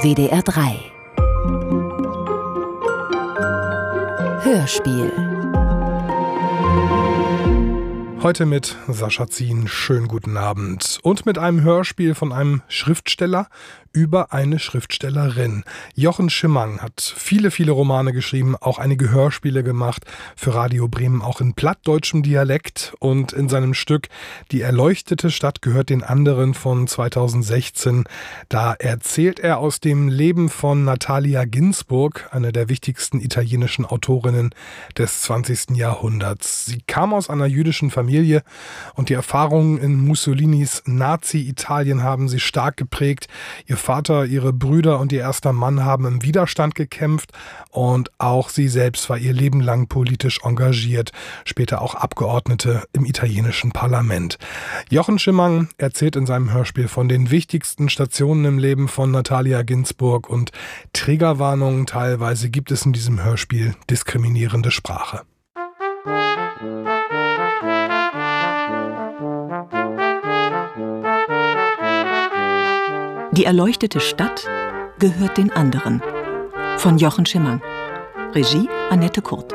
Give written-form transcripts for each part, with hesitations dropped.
WDR 3 Hörspiel. Heute mit Sascha Zien, schönen guten Abend. Und mit einem Hörspiel von einem Schriftsteller über eine Schriftstellerin. Jochen Schimmang hat viele Romane geschrieben, auch einige Hörspiele gemacht für Radio Bremen, auch in plattdeutschem Dialekt. Und in seinem Stück Die erleuchtete Stadt gehört den anderen von 2016. Da erzählt er aus dem Leben von Natalia Ginzburg, einer der wichtigsten italienischen Autorinnen des 20. Jahrhunderts. Sie kam aus einer jüdischen Familie und die Erfahrungen in Mussolinis Nazi-Italien haben sie stark geprägt. Ihr Vater, ihre Brüder und ihr erster Mann haben im Widerstand gekämpft und auch sie selbst war ihr Leben lang politisch engagiert, später auch Abgeordnete im italienischen Parlament. Jochen Schimmang erzählt in seinem Hörspiel von den wichtigsten Stationen im Leben von Natalia Ginzburg und Triggerwarnungen teilweise gibt es in diesem Hörspiel diskriminierende Sprache. Die erleuchtete Stadt gehört den anderen. Von Jochen Schimmang. Regie Annette Kurt.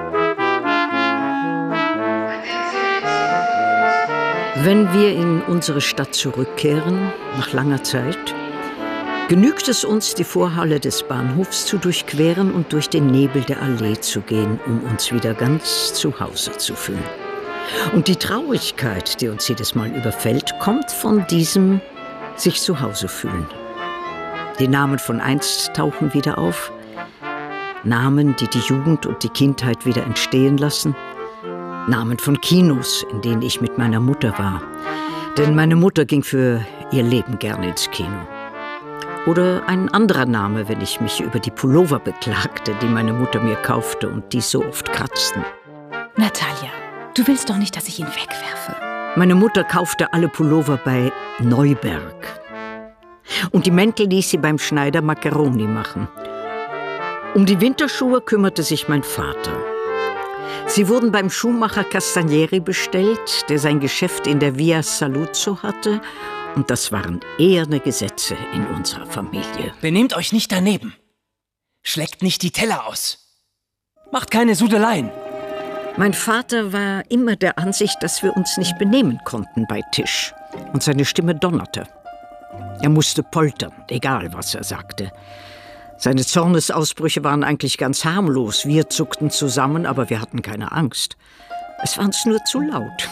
Wenn wir in unsere Stadt zurückkehren, nach langer Zeit, genügt es uns, die Vorhalle des Bahnhofs zu durchqueren und durch den Nebel der Allee zu gehen, um uns wieder ganz zu Hause zu fühlen. Und die Traurigkeit, die uns jedes Mal überfällt, kommt von diesem sich zu Hause fühlen. Die Namen von einst tauchen wieder auf. Namen, die die Jugend und die Kindheit wieder entstehen lassen. Namen von Kinos, in denen ich mit meiner Mutter war. Denn meine Mutter ging für ihr Leben gerne ins Kino. Oder ein anderer Name, wenn ich mich über die Pullover beklagte, die meine Mutter mir kaufte und die so oft kratzten. Natalia, du willst doch nicht, dass ich ihn wegwerfe. Meine Mutter kaufte alle Pullover bei Neuberg. Und die Mäntel ließ sie beim Schneider Macaroni machen. Um die Winterschuhe kümmerte sich mein Vater. Sie wurden beim Schuhmacher Castanieri bestellt, der sein Geschäft in der Via Saluzzo hatte. Und das waren eherne Gesetze in unserer Familie. Benehmt euch nicht daneben. Schleckt nicht die Teller aus. Macht keine Sudeleien. Mein Vater war immer der Ansicht, dass wir uns nicht benehmen konnten bei Tisch. Und seine Stimme donnerte. Er musste poltern, egal was er sagte. Seine Zornesausbrüche waren eigentlich ganz harmlos. Wir zuckten zusammen, aber wir hatten keine Angst. Es war uns nur zu laut.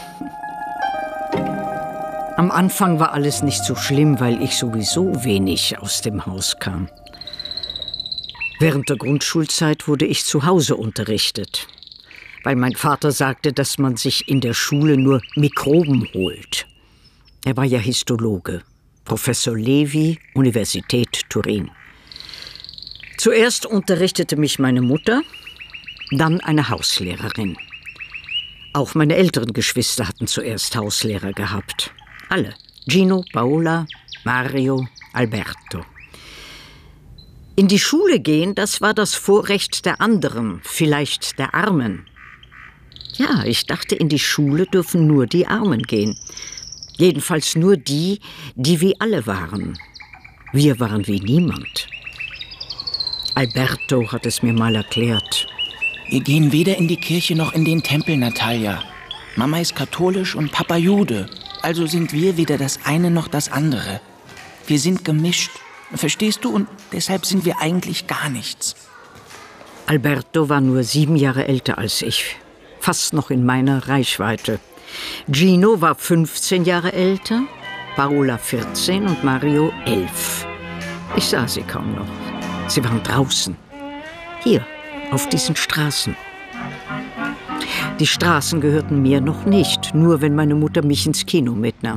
Am Anfang war alles nicht so schlimm, weil ich sowieso wenig aus dem Haus kam. Während der Grundschulzeit wurde ich zu Hause unterrichtet, weil mein Vater sagte, dass man sich in der Schule nur Mikroben holt. Er war ja Histologe, Professor Levi, Universität Turin. Zuerst unterrichtete mich meine Mutter, dann eine Hauslehrerin. Auch meine älteren Geschwister hatten zuerst Hauslehrer gehabt. Alle. Gino, Paola, Mario, Alberto. In die Schule gehen, das war das Vorrecht der anderen, vielleicht der Armen. Ja, ich dachte, in die Schule dürfen nur die Armen gehen. Jedenfalls nur die, die wie alle waren. Wir waren wie niemand. Alberto hat es mir mal erklärt. Wir gehen weder in die Kirche noch in den Tempel, Natalia. Mama ist katholisch und Papa Jude. Also sind wir weder das eine noch das andere. Wir sind gemischt. Verstehst du? Und deshalb sind wir eigentlich gar nichts. Alberto war nur 7 Jahre älter als ich. Fast noch in meiner Reichweite. Gino war 15 Jahre älter, Paola 14 und Mario 11. Ich sah sie kaum noch. Sie waren draußen. Hier, auf diesen Straßen. Die Straßen gehörten mir noch nicht, nur wenn meine Mutter mich ins Kino mitnahm.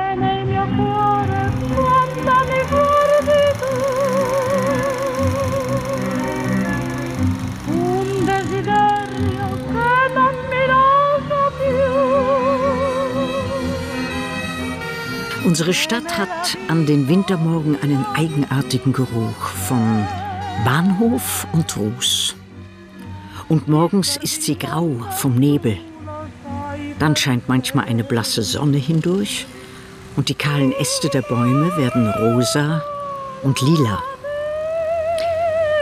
Unsere Stadt hat an den Wintermorgen einen eigenartigen Geruch von Bahnhof und Ruß. Und morgens ist sie grau vom Nebel. Dann scheint manchmal eine blasse Sonne hindurch und die kahlen Äste der Bäume werden rosa und lila.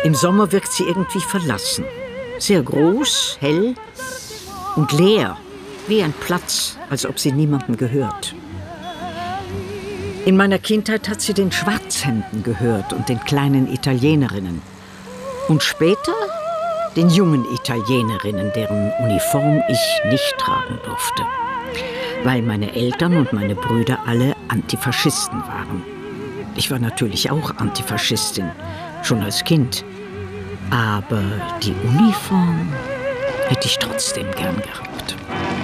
Im Sommer wirkt sie irgendwie verlassen. Sehr groß, hell und leer, wie ein Platz, als ob sie niemandem gehört. In meiner Kindheit hat sie den Schwarzhemden gehört und den kleinen Italienerinnen. Und später den jungen Italienerinnen, deren Uniform ich nicht tragen durfte. Weil meine Eltern und meine Brüder alle Antifaschisten waren. Ich war natürlich auch Antifaschistin, schon als Kind. Aber die Uniform hätte ich trotzdem gern gehabt.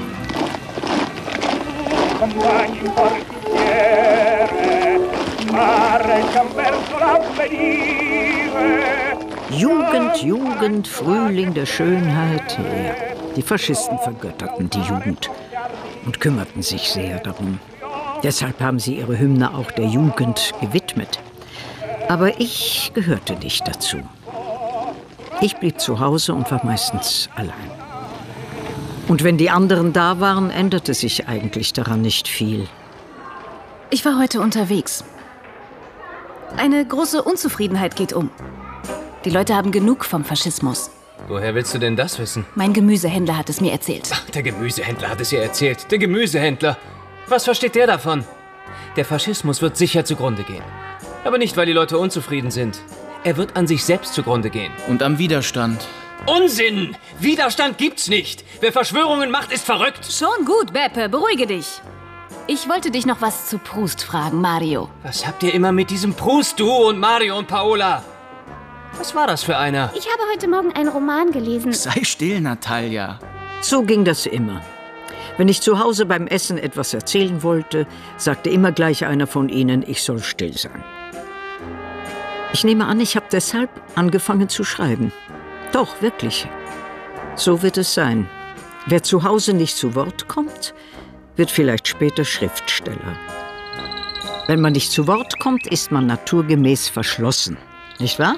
Jugend, Jugend, Frühling der Schönheit. Ja, die Faschisten vergötterten die Jugend und kümmerten sich sehr darum. Deshalb haben sie ihre Hymne auch der Jugend gewidmet. Aber ich gehörte nicht dazu. Ich blieb zu Hause und war meistens allein. Und wenn die anderen da waren, änderte sich eigentlich daran nicht viel. Ich war heute unterwegs. Eine große Unzufriedenheit geht um. Die Leute haben genug vom Faschismus. Woher willst du denn das wissen? Mein Gemüsehändler hat es mir erzählt. Ach, der Gemüsehändler hat es ihr erzählt. Der Gemüsehändler. Was versteht der davon? Der Faschismus wird sicher zugrunde gehen. Aber nicht, weil die Leute unzufrieden sind. Er wird an sich selbst zugrunde gehen. Und am Widerstand. Unsinn! Widerstand gibt's nicht. Wer Verschwörungen macht, ist verrückt. Schon gut, Beppe, beruhige dich. Ich wollte dich noch was zu Proust fragen, Mario. Was habt ihr immer mit diesem Proust, du und Mario und Paola? Was war das für einer? Ich habe heute Morgen einen Roman gelesen. Sei still, Natalia. So ging das immer. Wenn ich zu Hause beim Essen etwas erzählen wollte, sagte immer gleich einer von ihnen, ich soll still sein. Ich nehme an, ich habe deshalb angefangen zu schreiben. Doch, wirklich. So wird es sein. Wer zu Hause nicht zu Wort kommt, wird vielleicht später Schriftsteller. Wenn man nicht zu Wort kommt, ist man naturgemäß verschlossen. Nicht wahr?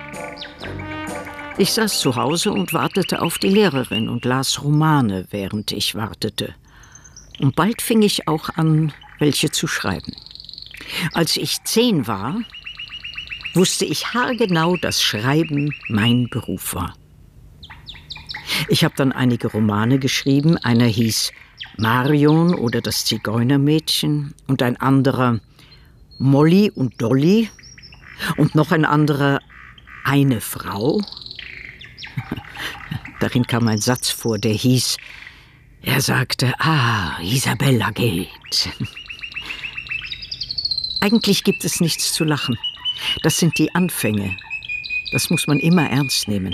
Ich saß zu Hause und wartete auf die Lehrerin und las Romane, während ich wartete. Und bald fing ich auch an, welche zu schreiben. Als ich 10 war, wusste ich haargenau, dass Schreiben mein Beruf war. Ich habe dann einige Romane geschrieben. Einer hieß Marion oder das Zigeunermädchen und ein anderer Molly und Dolly und noch ein anderer Eine Frau. Darin kam ein Satz vor, der hieß, er sagte, Isabella geht. Eigentlich gibt es nichts zu lachen. Das sind die Anfänge. Das muss man immer ernst nehmen.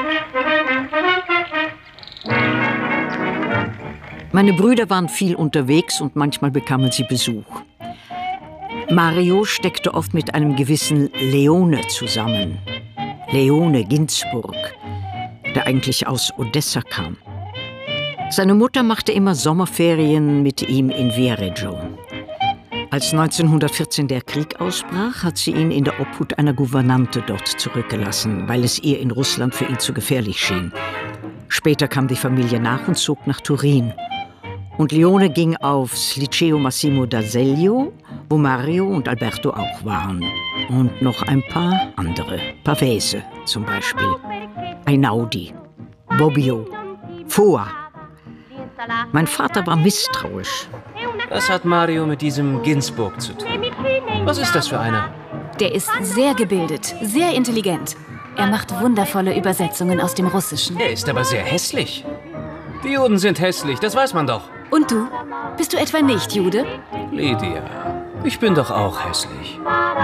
Meine Brüder waren viel unterwegs und manchmal bekamen sie Besuch. Mario steckte oft mit einem gewissen Leone zusammen. Leone Ginzburg, der eigentlich aus Odessa kam. Seine Mutter machte immer Sommerferien mit ihm in Viareggio. Als 1914 der Krieg ausbrach, hat sie ihn in der Obhut einer Gouvernante dort zurückgelassen, weil es ihr in Russland für ihn zu gefährlich schien. Später kam die Familie nach und zog nach Turin. Und Leone ging aufs Liceo Massimo d'Azeglio, wo Mario und Alberto auch waren. Und noch ein paar andere. Pavese zum Beispiel. Einaudi, Bobbio, Foa. Mein Vater war misstrauisch. Was hat Mario mit diesem Ginzburg zu tun? Was ist das für einer? Der ist sehr gebildet, sehr intelligent. Er macht wundervolle Übersetzungen aus dem Russischen. Er ist aber sehr hässlich. Die Juden sind hässlich, das weiß man doch. Und du? Bist du etwa nicht Jude? Lydia, ich bin doch auch hässlich.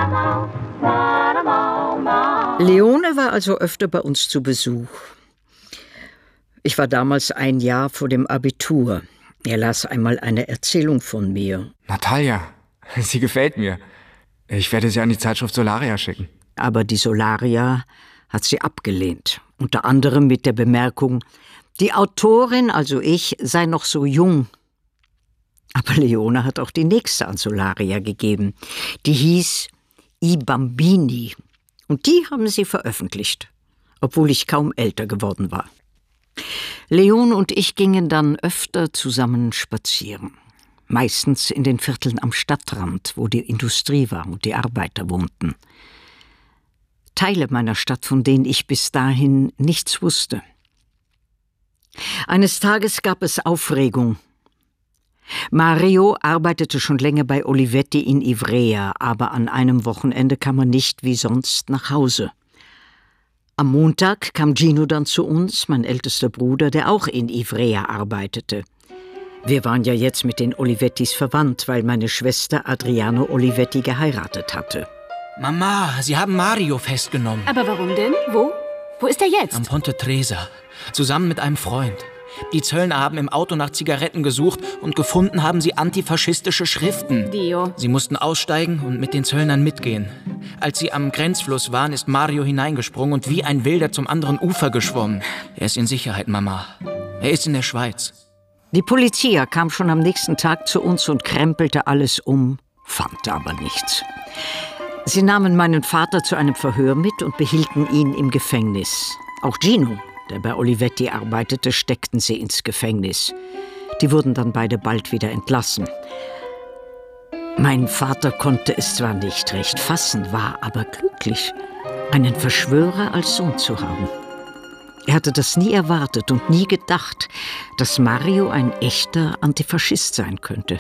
Leone war also öfter bei uns zu Besuch. Ich war damals ein Jahr vor dem Abitur. Er las einmal eine Erzählung von mir. Natalia, sie gefällt mir. Ich werde sie an die Zeitschrift Solaria schicken. Aber die Solaria hat sie abgelehnt. Unter anderem mit der Bemerkung, die Autorin, also ich, sei noch so jung. Aber Leone hat auch die nächste an Solaria gegeben. Die hieß I Bambini. Und die haben sie veröffentlicht, obwohl ich kaum älter geworden war. Leone und ich gingen dann öfter zusammen spazieren. Meistens in den Vierteln am Stadtrand, wo die Industrie war und die Arbeiter wohnten. Teile meiner Stadt, von denen ich bis dahin nichts wusste. Eines Tages gab es Aufregung. Mario arbeitete schon länger bei Olivetti in Ivrea, aber an einem Wochenende kam er nicht wie sonst nach Hause. Am Montag kam Gino dann zu uns, mein ältester Bruder, der auch in Ivrea arbeitete. Wir waren ja jetzt mit den Olivettis verwandt, weil meine Schwester Adriano Olivetti geheiratet hatte. Mama, Sie haben Mario festgenommen. Aber warum denn? Wo? Wo ist er jetzt? Am Ponte Tresa, zusammen mit einem Freund. Die Zöllner haben im Auto nach Zigaretten gesucht und gefunden haben sie antifaschistische Schriften. Dio. Sie mussten aussteigen und mit den Zöllnern mitgehen. Als sie am Grenzfluss waren, ist Mario hineingesprungen und wie ein Wilder zum anderen Ufer geschwommen. Er ist in Sicherheit, Mama. Er ist in der Schweiz. Die Polizia kam schon am nächsten Tag zu uns und krempelte alles um, fand aber nichts. Sie nahmen meinen Vater zu einem Verhör mit und behielten ihn im Gefängnis. Auch Gino, der bei Olivetti arbeitete, steckten sie ins Gefängnis. Die wurden dann beide bald wieder entlassen. Mein Vater konnte es zwar nicht recht fassen, war aber glücklich, einen Verschwörer als Sohn zu haben. Er hatte das nie erwartet und nie gedacht, dass Mario ein echter Antifaschist sein könnte.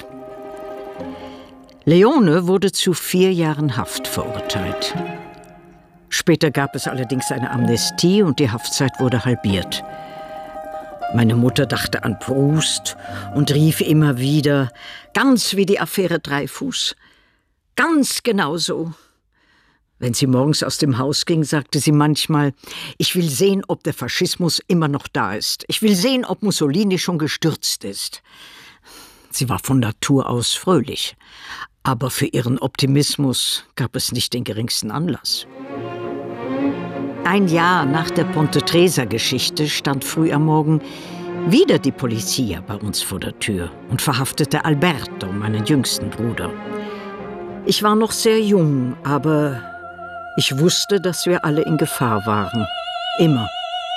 Leone wurde zu 4 Jahren Haft verurteilt. Später gab es allerdings eine Amnestie und die Haftzeit wurde halbiert. Meine Mutter dachte an Proust und rief immer wieder, ganz wie die Affäre Dreyfus, ganz genau so. Wenn sie morgens aus dem Haus ging, sagte sie manchmal, ich will sehen, ob der Faschismus immer noch da ist. Ich will sehen, ob Mussolini schon gestürzt ist. Sie war von Natur aus fröhlich, aber für ihren Optimismus gab es nicht den geringsten Anlass. Ein Jahr nach der Ponte Tresa-Geschichte stand früh am Morgen wieder die Polizia bei uns vor der Tür und verhaftete Alberto, meinen jüngsten Bruder. Ich war noch sehr jung, aber ich wusste, dass wir alle in Gefahr waren. Immer.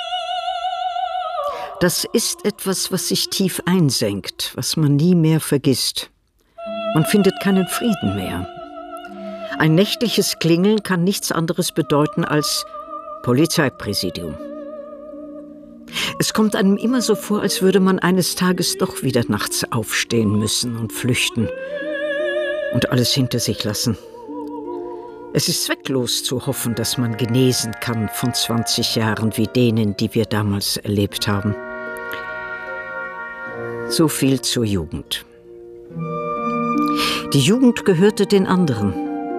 Das ist etwas, was sich tief einsenkt, was man nie mehr vergisst. Man findet keinen Frieden mehr. Ein nächtliches Klingeln kann nichts anderes bedeuten als Polizeipräsidium. Es kommt einem immer so vor, als würde man eines Tages doch wieder nachts aufstehen müssen und flüchten und alles hinter sich lassen. Es ist zwecklos zu hoffen, dass man genesen kann von 20 Jahren wie denen, die wir damals erlebt haben. So viel zur Jugend. Die Jugend gehörte den anderen.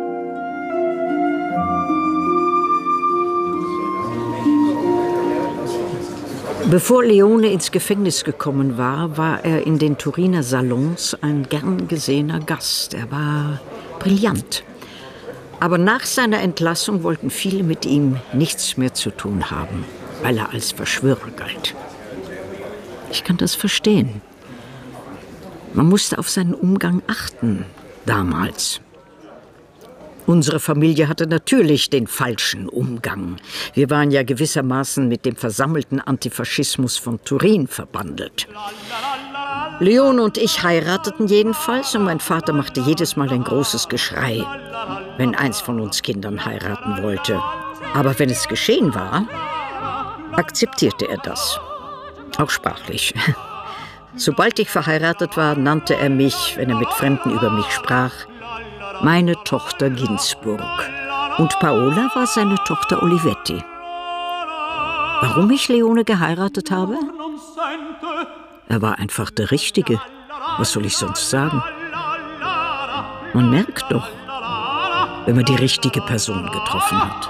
Bevor Leone ins Gefängnis gekommen war, war er in den Turiner Salons ein gern gesehener Gast. Er war brillant. Aber nach seiner Entlassung wollten viele mit ihm nichts mehr zu tun haben, weil er als Verschwörer galt. Ich kann das verstehen. Man musste auf seinen Umgang achten, damals. Unsere Familie hatte natürlich den falschen Umgang. Wir waren ja gewissermaßen mit dem versammelten Antifaschismus von Turin verbandelt. Leone und ich heirateten jedenfalls und mein Vater machte jedes Mal ein großes Geschrei, wenn eins von uns Kindern heiraten wollte. Aber wenn es geschehen war, akzeptierte er das. Auch sprachlich. Sobald ich verheiratet war, nannte er mich, wenn er mit Fremden über mich sprach, meine Tochter Ginsburg. Und Paola war seine Tochter Olivetti. Warum ich Leone geheiratet habe? Er war einfach der Richtige. Was soll ich sonst sagen? Man merkt doch, wenn man die richtige Person getroffen hat.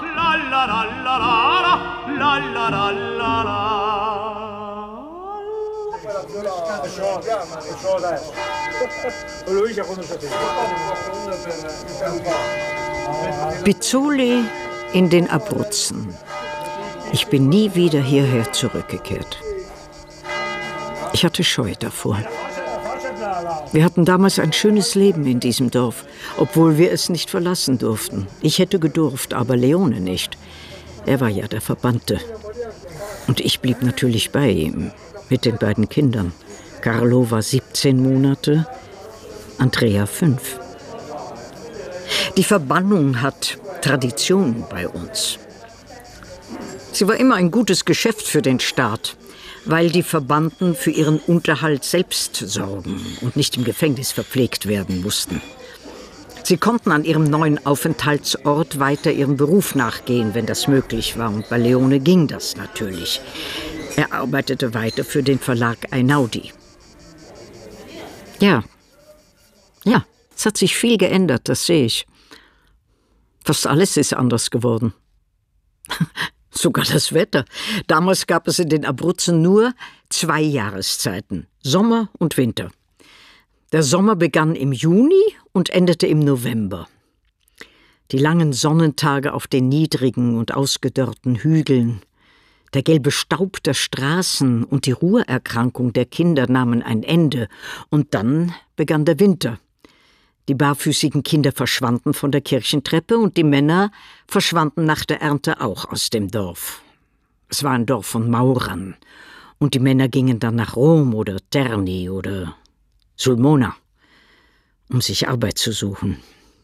Pizzoli in den Abruzzen. Ich bin nie wieder hierher zurückgekehrt. Ich hatte Scheu davor. Wir hatten damals ein schönes Leben in diesem Dorf, obwohl wir es nicht verlassen durften. Ich hätte gedurft, aber Leone nicht. Er war ja der Verbannte. Und ich blieb natürlich bei ihm, mit den beiden Kindern. Carlo war 17 Monate, Andrea 5. Die Verbannung hat Tradition bei uns. Sie war immer ein gutes Geschäft für den Staat, weil die Verbannten für ihren Unterhalt selbst sorgen und nicht im Gefängnis verpflegt werden mussten. Sie konnten an ihrem neuen Aufenthaltsort weiter ihrem Beruf nachgehen, wenn das möglich war. Und bei Leone ging das natürlich. Er arbeitete weiter für den Verlag Einaudi. Ja, es hat sich viel geändert, das sehe ich. Fast alles ist anders geworden. Sogar das Wetter. Damals gab es in den Abruzzen nur 2 Jahreszeiten, Sommer und Winter. Der Sommer begann im Juni und endete im November. Die langen Sonnentage auf den niedrigen und ausgedörrten Hügeln, der gelbe Staub der Straßen und die Ruheerkrankung der Kinder nahmen ein Ende. Und dann begann der Winter. Die barfüßigen Kinder verschwanden von der Kirchentreppe und die Männer verschwanden nach der Ernte auch aus dem Dorf. Es war ein Dorf von Maurern und die Männer gingen dann nach Rom oder Terni oder Sulmona, um sich Arbeit zu suchen.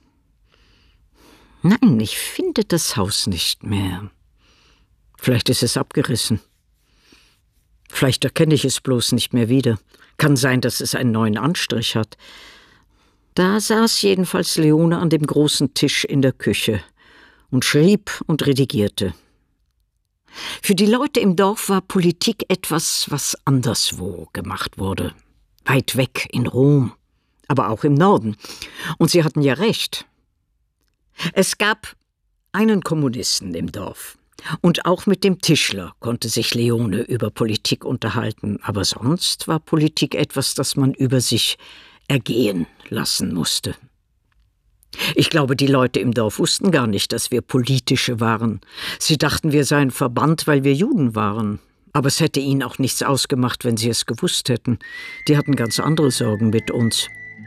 Nein, ich finde das Haus nicht mehr. Vielleicht ist es abgerissen. Vielleicht erkenne ich es bloß nicht mehr wieder. Kann sein, dass es einen neuen Anstrich hat. Da saß jedenfalls Leone an dem großen Tisch in der Küche und schrieb und redigierte. Für die Leute im Dorf war Politik etwas, was anderswo gemacht wurde. Weit weg in Rom, aber auch im Norden. Und sie hatten ja recht. Es gab einen Kommunisten im Dorf. Und auch mit dem Tischler konnte sich Leone über Politik unterhalten. Aber sonst war Politik etwas, das man über sich ergehen lassen musste. Ich glaube, die Leute im Dorf wussten gar nicht, dass wir Politische waren. Sie dachten, wir seien verbannt, weil wir Juden waren. Aber es hätte ihnen auch nichts ausgemacht, wenn sie es gewusst hätten. Die hatten ganz andere Sorgen mit uns.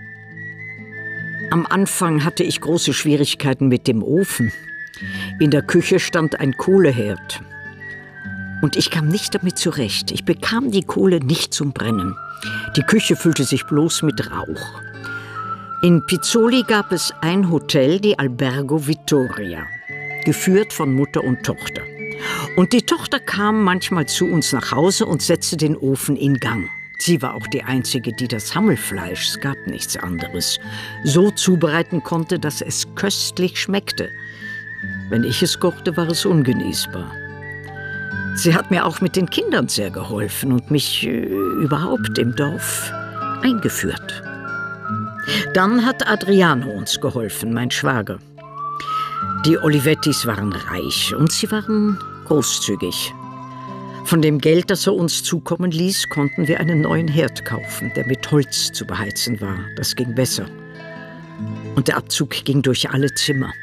Am Anfang hatte ich große Schwierigkeiten mit dem Ofen. In der Küche stand ein Kohleherd. Und ich kam nicht damit zurecht. Ich bekam die Kohle nicht zum Brennen. Die Küche füllte sich bloß mit Rauch. In Pizzoli gab es ein Hotel, die Albergo Vittoria, geführt von Mutter und Tochter. Und die Tochter kam manchmal zu uns nach Hause und setzte den Ofen in Gang. Sie war auch die Einzige, die das Hammelfleisch, es gab nichts anderes, so zubereiten konnte, dass es köstlich schmeckte. Wenn ich es kochte, war es ungenießbar. Sie hat mir auch mit den Kindern sehr geholfen und mich überhaupt im Dorf eingeführt. Dann hat Adriano uns geholfen, mein Schwager. Die Olivettis waren reich und sie waren großzügig. Von dem Geld, das er uns zukommen ließ, konnten wir einen neuen Herd kaufen, der mit Holz zu beheizen war. Das ging besser. Und der Abzug ging durch alle Zimmer.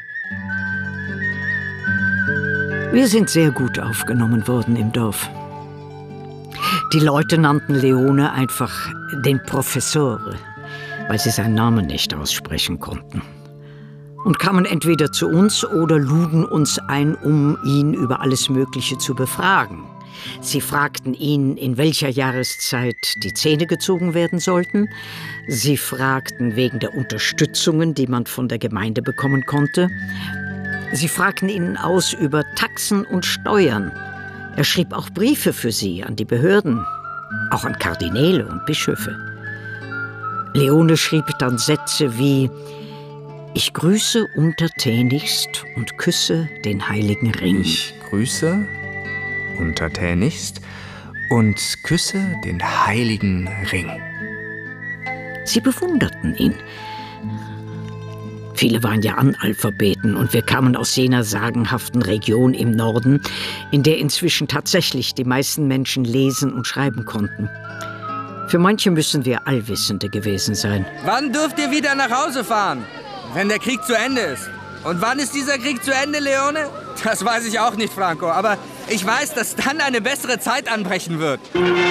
Wir sind sehr gut aufgenommen worden im Dorf. Die Leute nannten Leone einfach den Professore, weil sie seinen Namen nicht aussprechen konnten. Und kamen entweder zu uns oder luden uns ein, um ihn über alles Mögliche zu befragen. Sie fragten ihn, in welcher Jahreszeit die Zähne gezogen werden sollten. Sie fragten wegen der Unterstützungen, die man von der Gemeinde bekommen konnte. Sie fragten ihn aus über Taxen und Steuern. Er schrieb auch Briefe für sie an die Behörden, auch an Kardinäle und Bischöfe. Leone schrieb dann Sätze wie: Ich grüße untertänigst und küsse den heiligen Ring. Ich grüße untertänigst und küsse den heiligen Ring. Sie bewunderten ihn. Viele waren ja Analphabeten und wir kamen aus jener sagenhaften Region im Norden, in der inzwischen tatsächlich die meisten Menschen lesen und schreiben konnten. Für manche müssen wir Allwissende gewesen sein. Wann dürft ihr wieder nach Hause fahren? Wenn der Krieg zu Ende ist. Und wann ist dieser Krieg zu Ende, Leone? Das weiß ich auch nicht, Franco. Aber ich weiß, dass dann eine bessere Zeit anbrechen wird.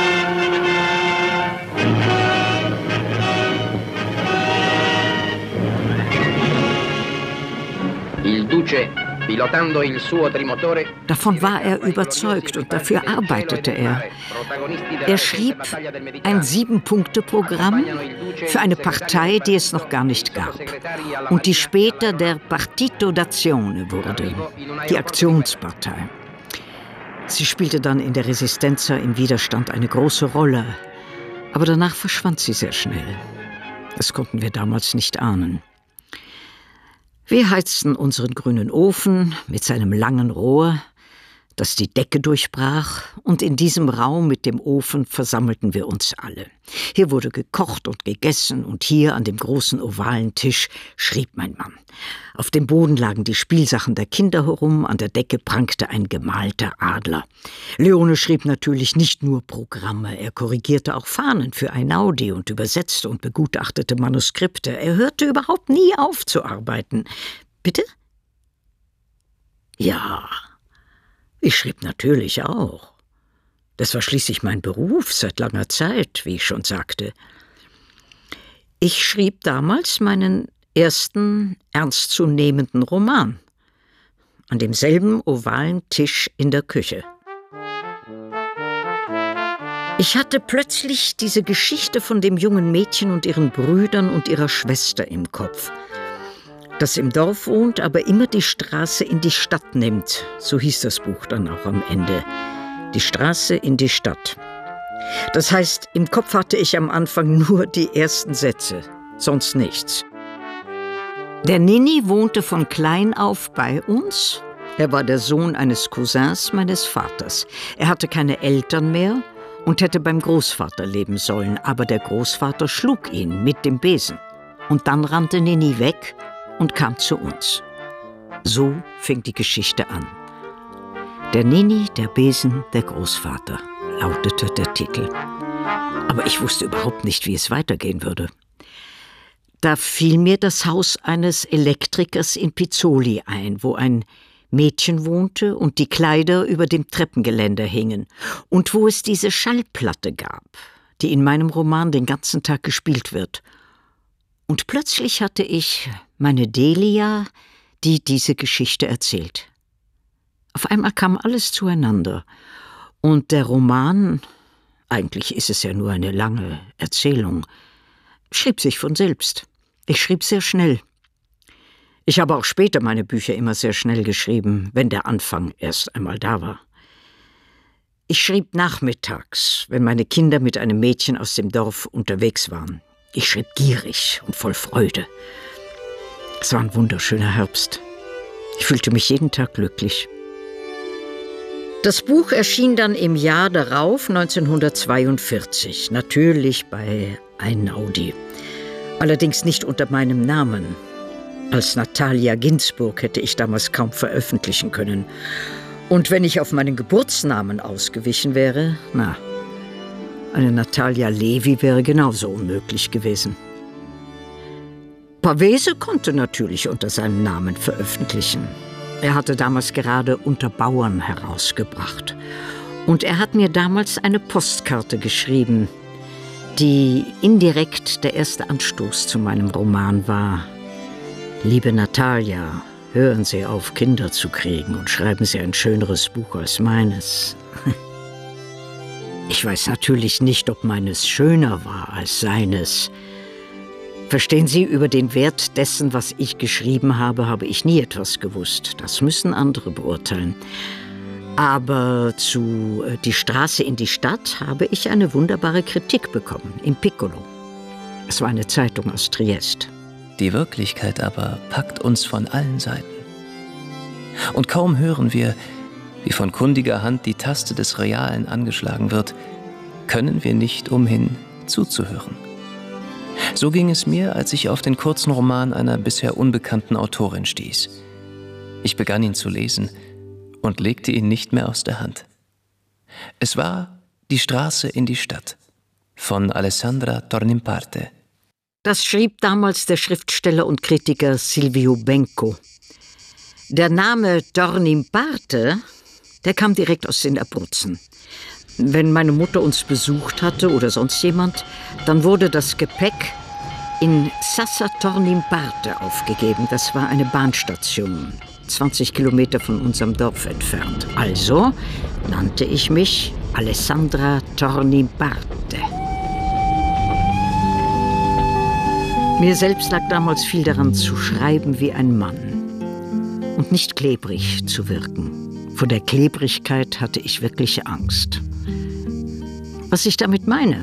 Davon war er überzeugt und dafür arbeitete er. Er schrieb ein 7-Punkte-Programm für eine Partei, die es noch gar nicht gab und die später der Partito d'Azione wurde, die Aktionspartei. Sie spielte dann in der Resistenza im Widerstand eine große Rolle, aber danach verschwand sie sehr schnell. Das konnten wir damals nicht ahnen. Wir heizten unseren grünen Ofen mit seinem langen Rohr, das die Decke durchbrach, und in diesem Raum mit dem Ofen versammelten wir uns alle. Hier wurde gekocht und gegessen, und hier an dem großen ovalen Tisch schrieb mein Mann. Auf dem Boden lagen die Spielsachen der Kinder herum, an der Decke prangte ein gemalter Adler. Leone schrieb natürlich nicht nur Programme, er korrigierte auch Fahnen für Einaudi und übersetzte und begutachtete Manuskripte. Er hörte überhaupt nie auf zu arbeiten. Bitte? Ja, ich schrieb natürlich auch. Das war schließlich mein Beruf seit langer Zeit, wie ich schon sagte. Ich schrieb damals meinen ersten ernstzunehmenden Roman. An demselben ovalen Tisch in der Küche. Ich hatte plötzlich diese Geschichte von dem jungen Mädchen und ihren Brüdern und ihrer Schwester im Kopf, das im Dorf wohnt, aber immer die Straße in die Stadt nimmt. So hieß das Buch dann auch am Ende. Die Straße in die Stadt. Das heißt, im Kopf hatte ich am Anfang nur die ersten Sätze, sonst nichts. Der Nini wohnte von klein auf bei uns. Er war der Sohn eines Cousins meines Vaters. Er hatte keine Eltern mehr und hätte beim Großvater leben sollen, aber der Großvater schlug ihn mit dem Besen. Und dann rannte Nini weg und kam zu uns. So fing die Geschichte an. Der Nini, der Besen, der Großvater, lautete der Titel. Aber ich wusste überhaupt nicht, wie es weitergehen würde. Da fiel mir das Haus eines Elektrikers in Pizzoli ein, wo ein Mädchen wohnte und die Kleider über dem Treppengeländer hingen und wo es diese Schallplatte gab, die in meinem Roman den ganzen Tag gespielt wird. Und plötzlich hatte ich meine Delia, die diese Geschichte erzählt. Auf einmal kam alles zueinander. Und der Roman, eigentlich ist es ja nur eine lange Erzählung, schrieb sich von selbst. Ich schrieb sehr schnell. Ich habe auch später meine Bücher immer sehr schnell geschrieben, wenn der Anfang erst einmal da war. Ich schrieb nachmittags, wenn meine Kinder mit einem Mädchen aus dem Dorf unterwegs waren. Ich schrieb gierig und voll Freude. Es war ein wunderschöner Herbst. Ich fühlte mich jeden Tag glücklich. Das Buch erschien dann im Jahr darauf, 1942, natürlich bei Einaudi. Allerdings nicht unter meinem Namen. Als Natalia Ginzburg hätte ich damals kaum veröffentlichen können. Und wenn ich auf meinen Geburtsnamen ausgewichen wäre, eine Natalia Levi wäre genauso unmöglich gewesen. Pavese konnte natürlich unter seinem Namen veröffentlichen. Er hatte damals gerade Unter Bauern herausgebracht. Und er hat mir damals eine Postkarte geschrieben, die indirekt der erste Anstoß zu meinem Roman war. Liebe Natalia, hören Sie auf, Kinder zu kriegen und schreiben Sie ein schöneres Buch als meines. Ich weiß natürlich nicht, ob meines schöner war als seines. Verstehen Sie, über den Wert dessen, was ich geschrieben habe, habe ich nie etwas gewusst. Das müssen andere beurteilen. Aber zu Die Straße in die Stadt habe ich eine wunderbare Kritik bekommen, im Piccolo. Es war eine Zeitung aus Triest. Die Wirklichkeit aber packt uns von allen Seiten. Und kaum hören wir, wie von kundiger Hand die Taste des Realen angeschlagen wird, können wir nicht umhin, zuzuhören. So ging es mir, als ich auf den kurzen Roman einer bisher unbekannten Autorin stieß. Ich begann ihn zu lesen und legte ihn nicht mehr aus der Hand. Es war Die Straße in die Stadt von Alessandra Tornimparte. Das schrieb damals der Schriftsteller und Kritiker Silvio Benco. Der Name Tornimparte, der kam direkt aus den Abruzzen. Wenn meine Mutter uns besucht hatte oder sonst jemand, dann wurde das Gepäck in Sassa Tornimparte aufgegeben. Das war eine Bahnstation, 20 Kilometer von unserem Dorf entfernt. Also nannte ich mich Alessandra Tornimparte. Mir selbst lag damals viel daran, zu schreiben wie ein Mann und nicht klebrig zu wirken. Vor der Klebrigkeit hatte ich wirklich Angst. Was ich damit meine?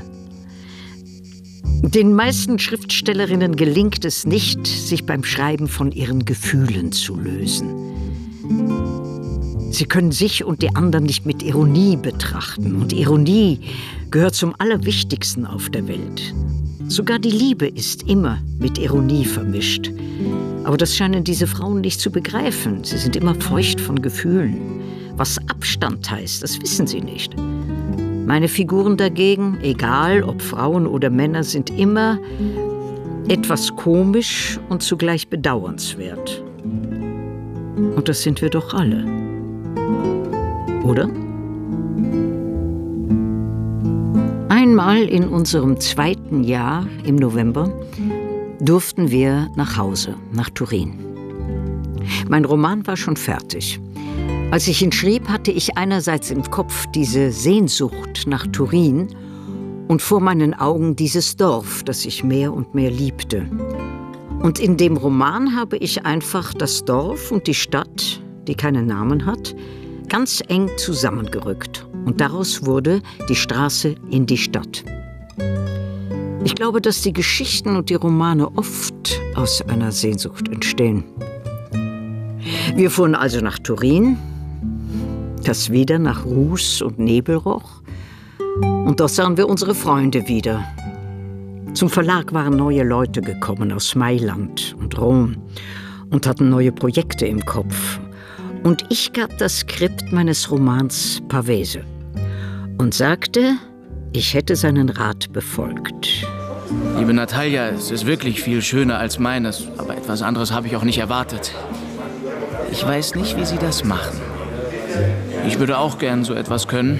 Den meisten Schriftstellerinnen gelingt es nicht, sich beim Schreiben von ihren Gefühlen zu lösen. Sie können sich und die anderen nicht mit Ironie betrachten. Und Ironie gehört zum Allerwichtigsten auf der Welt. Sogar die Liebe ist immer mit Ironie vermischt. Aber das scheinen diese Frauen nicht zu begreifen. Sie sind immer feucht von Gefühlen. Was Abstand heißt, das wissen sie nicht. Meine Figuren dagegen, egal ob Frauen oder Männer, sind immer etwas komisch und zugleich bedauernswert. Und das sind wir doch alle. Oder? Einmal in unserem 2. Jahr im November durften wir nach Hause, nach Turin. Mein Roman war schon fertig. Als ich ihn schrieb, hatte ich einerseits im Kopf diese Sehnsucht nach Turin und vor meinen Augen dieses Dorf, das ich mehr und mehr liebte. Und in dem Roman habe ich einfach das Dorf und die Stadt, die keinen Namen hat, ganz eng zusammengerückt. Und daraus wurde die Straße in die Stadt. Ich glaube, dass die Geschichten und die Romane oft aus einer Sehnsucht entstehen. Wir fuhren also nach Turin, das wieder nach Ruß und Nebel roch. Und dort sahen wir unsere Freunde wieder. Zum Verlag waren neue Leute gekommen aus Mailand und Rom und hatten neue Projekte im Kopf. Und ich gab das Skript meines Romans Pavese und sagte, ich hätte seinen Rat befolgt. Liebe Natalia, es ist wirklich viel schöner als meines, aber etwas anderes habe ich auch nicht erwartet. Ich weiß nicht, wie Sie das machen. Ich würde auch gern so etwas können.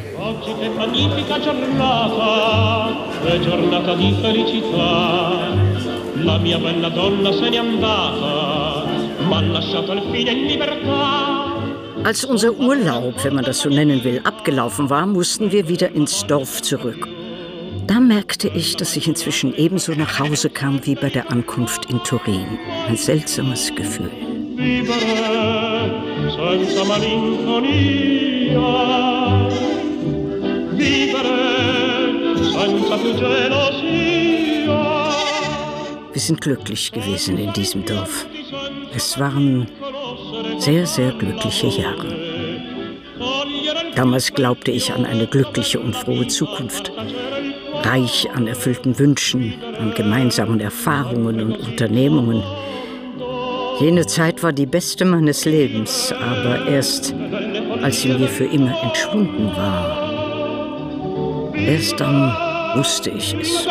Als unser Urlaub, wenn man das so nennen will, abgelaufen war, mussten wir wieder ins Dorf zurück. Da merkte ich, dass ich inzwischen ebenso nach Hause kam wie bei der Ankunft in Turin. Ein seltsames Gefühl. Wir sind glücklich gewesen in diesem Dorf. Es waren sehr, sehr glückliche Jahre. Damals glaubte ich an eine glückliche und frohe Zukunft. Reich an erfüllten Wünschen, an gemeinsamen Erfahrungen und Unternehmungen. Jene Zeit war die beste meines Lebens, aber erst als sie mir für immer entschwunden war. Erst dann wusste ich es.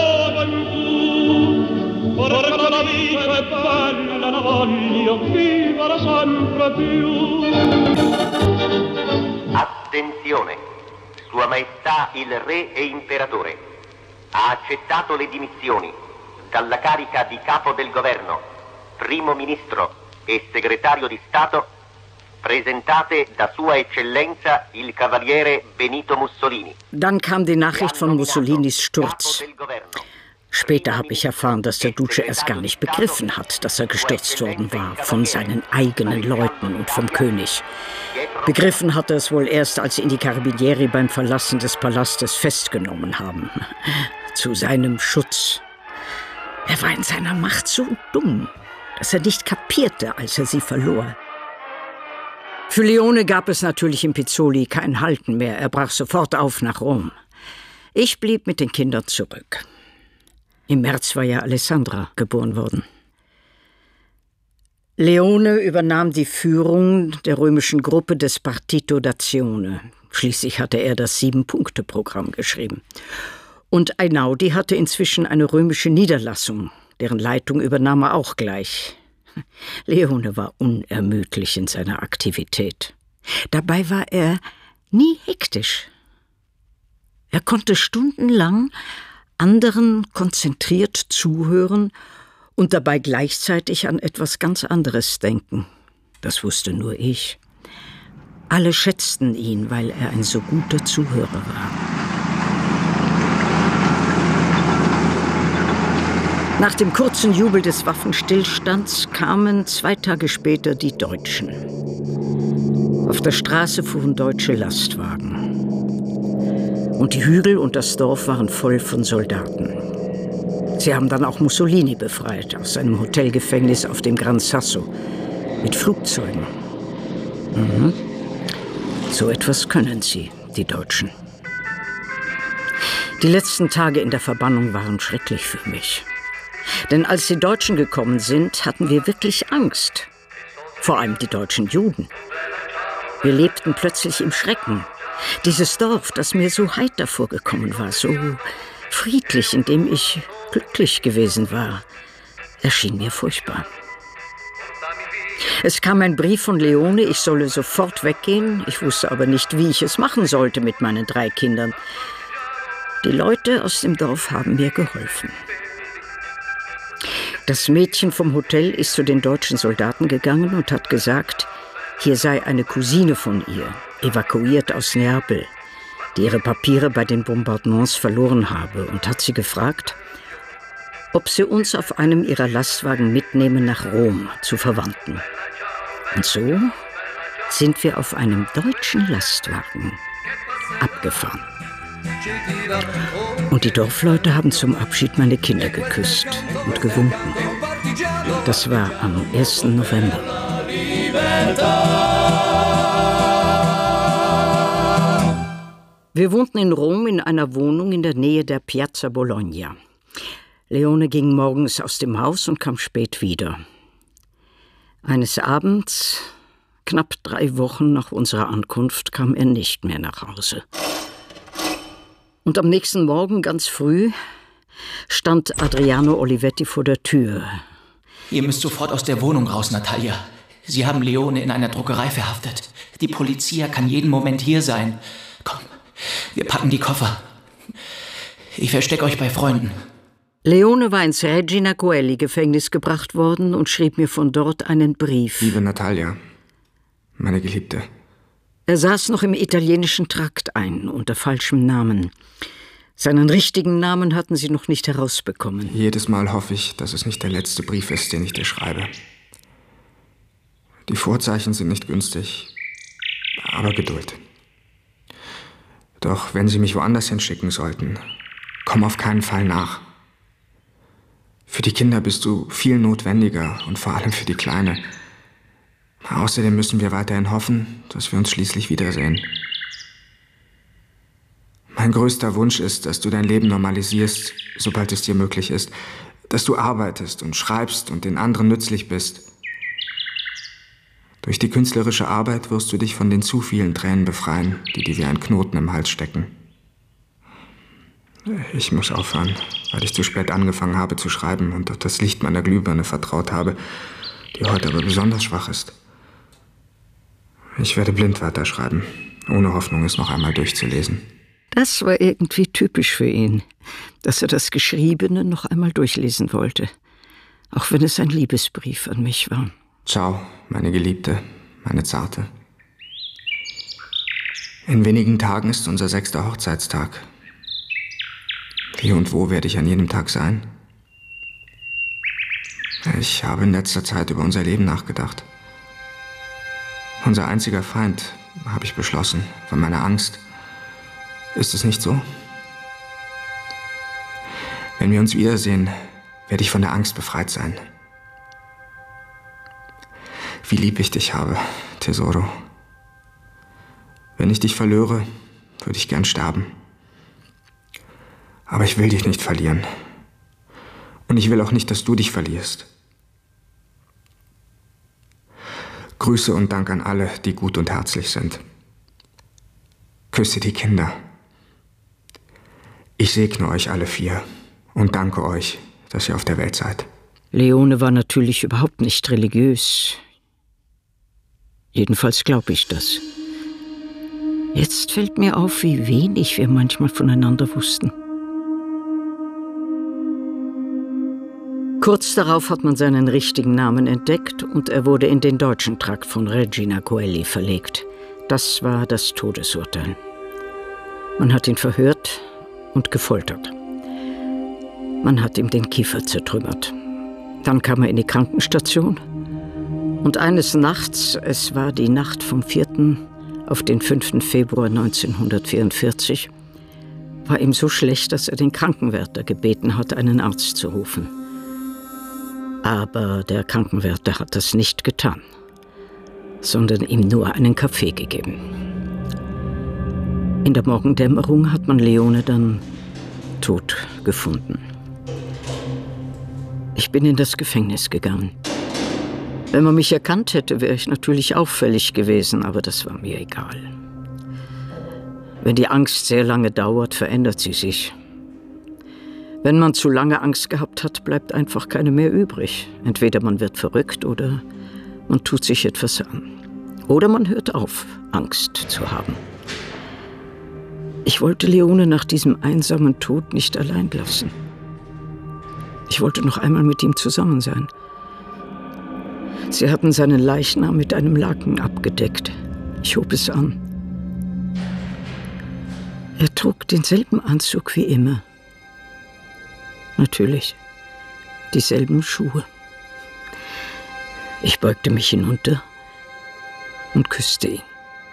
Attenzione! Sua Maestà il Re e Imperatore ha accettato le dimissioni dalla carica di Capo del Governo, Primo Ministro e Segretario di Stato, presentate da Sua Eccellenza il Cavaliere Benito Mussolini. Dann kam die Nachricht von Mussolinis Sturz. Später habe ich erfahren, dass der Duce erst gar nicht begriffen hat, dass er gestürzt worden war von seinen eigenen Leuten und vom König. Begriffen hat er es wohl erst, als ihn die Carabinieri beim Verlassen des Palastes festgenommen haben. Zu seinem Schutz. Er war in seiner Macht so dumm, dass er nicht kapierte, als er sie verlor. Für Leone gab es natürlich in Pizzoli kein Halten mehr. Er brach sofort auf nach Rom. Ich blieb mit den Kindern zurück. Im März war ja Alessandra geboren worden. Leone übernahm die Führung der römischen Gruppe des Partito d'Azione. Schließlich hatte er das 7-Punkte-Programm geschrieben. Und Einaudi hatte inzwischen eine römische Niederlassung. Deren Leitung übernahm er auch gleich. Leone war unermüdlich in seiner Aktivität. Dabei war er nie hektisch. Er konnte stundenlang anderen konzentriert zuhören und dabei gleichzeitig an etwas ganz anderes denken. Das wusste nur ich. Alle schätzten ihn, weil er ein so guter Zuhörer war. Nach dem kurzen Jubel des Waffenstillstands kamen 2 Tage später die Deutschen. Auf der Straße fuhren deutsche Lastwagen. Und die Hügel und das Dorf waren voll von Soldaten. Sie haben dann auch Mussolini befreit aus seinem Hotelgefängnis auf dem Gran Sasso mit Flugzeugen. So etwas können sie, die Deutschen. Die letzten Tage in der Verbannung waren schrecklich für mich. Denn als die Deutschen gekommen sind, hatten wir wirklich Angst. Vor allem die deutschen Juden. Wir lebten plötzlich im Schrecken. Dieses Dorf, das mir so heiter vorgekommen war, so friedlich, in dem ich glücklich gewesen war, erschien mir furchtbar. Es kam ein Brief von Leone, ich solle sofort weggehen. Ich wusste aber nicht, wie ich es machen sollte mit meinen 3 Kindern. Die Leute aus dem Dorf haben mir geholfen. Das Mädchen vom Hotel ist zu den deutschen Soldaten gegangen und hat gesagt, hier sei eine Cousine von ihr, evakuiert aus Neapel, die ihre Papiere bei den Bombardements verloren habe, und hat sie gefragt, ob sie uns auf einem ihrer Lastwagen mitnehmen nach Rom zu Verwandten. Und so sind wir auf einem deutschen Lastwagen abgefahren. Und die Dorfleute haben zum Abschied meine Kinder geküsst und gewunken. Das war am 1. November. Wir wohnten in Rom in einer Wohnung in der Nähe der Piazza Bologna. Leone ging morgens aus dem Haus und kam spät wieder. Eines Abends, knapp 3 Wochen nach unserer Ankunft, kam er nicht mehr nach Hause. Und am nächsten Morgen, ganz früh, stand Adriano Olivetti vor der Tür. Ihr müsst sofort aus der Wohnung raus, Natalia. Sie haben Leone in einer Druckerei verhaftet. Die Polizia kann jeden Moment hier sein. Komm, wir packen die Koffer. Ich verstecke euch bei Freunden. Leone war ins Regina Coeli-Gefängnis gebracht worden und schrieb mir von dort einen Brief. Liebe Natalia, meine Geliebte. Er saß noch im italienischen Trakt ein, unter falschem Namen. Seinen richtigen Namen hatten sie noch nicht herausbekommen. Jedes Mal hoffe ich, dass es nicht der letzte Brief ist, den ich dir schreibe. Die Vorzeichen sind nicht günstig, aber Geduld. Doch wenn sie mich woanders hinschicken sollten, komm auf keinen Fall nach. Für die Kinder bist du viel notwendiger und vor allem für die Kleine. Außerdem müssen wir weiterhin hoffen, dass wir uns schließlich wiedersehen. Mein größter Wunsch ist, dass du dein Leben normalisierst, sobald es dir möglich ist. Dass du arbeitest und schreibst und den anderen nützlich bist. Durch die künstlerische Arbeit wirst du dich von den zu vielen Tränen befreien, die dir wie ein Knoten im Hals stecken. Ich muss aufhören, weil ich zu spät angefangen habe zu schreiben und auf das Licht meiner Glühbirne vertraut habe, die heute aber besonders schwach ist. Ich werde blind weiterschreiben, ohne Hoffnung, es noch einmal durchzulesen. Das war irgendwie typisch für ihn, dass er das Geschriebene noch einmal durchlesen wollte, auch wenn es ein Liebesbrief an mich war. Ciao, meine Geliebte, meine Zarte. In wenigen Tagen ist unser 6. Hochzeitstag. Wie und wo werde ich an jedem Tag sein? Ich habe in letzter Zeit über unser Leben nachgedacht. Unser einziger Feind, habe ich beschlossen, war meine Angst. Ist es nicht so? Wenn wir uns wiedersehen, werde ich von der Angst befreit sein. Wie lieb ich dich habe, Tesoro. Wenn ich dich verlöre, würde ich gern sterben. Aber ich will dich nicht verlieren. Und ich will auch nicht, dass du dich verlierst. Grüße und Dank an alle, die gut und herzlich sind. Küsse die Kinder. Ich segne euch alle 4 und danke euch, dass ihr auf der Welt seid. Leone war natürlich überhaupt nicht religiös. Jedenfalls glaube ich das. Jetzt fällt mir auf, wie wenig wir manchmal voneinander wussten. Kurz darauf hat man seinen richtigen Namen entdeckt und er wurde in den deutschen Trakt von Regina Coeli verlegt. Das war das Todesurteil. Man hat ihn verhört und gefoltert. Man hat ihm den Kiefer zertrümmert. Dann kam er in die Krankenstation Und eines Nachts, es war die Nacht vom 4. auf den 5. Februar 1944, war ihm so schlecht, dass er den Krankenwärter gebeten hat, einen Arzt zu rufen. Aber der Krankenwärter hat das nicht getan, sondern ihm nur einen Kaffee gegeben. In der Morgendämmerung hat man Leone dann tot gefunden. Ich bin in das Gefängnis gegangen. Wenn man mich erkannt hätte, wäre ich natürlich auffällig gewesen, aber das war mir egal. Wenn die Angst sehr lange dauert, verändert sie sich. Wenn man zu lange Angst gehabt hat, bleibt einfach keine mehr übrig. Entweder man wird verrückt oder man tut sich etwas an. Oder man hört auf, Angst zu haben. Ich wollte Leone nach diesem einsamen Tod nicht allein lassen. Ich wollte noch einmal mit ihm zusammen sein. Sie hatten seinen Leichnam mit einem Laken abgedeckt. Ich hob es an. Er trug denselben Anzug wie immer. Natürlich, dieselben Schuhe. Ich beugte mich hinunter und küsste ihn.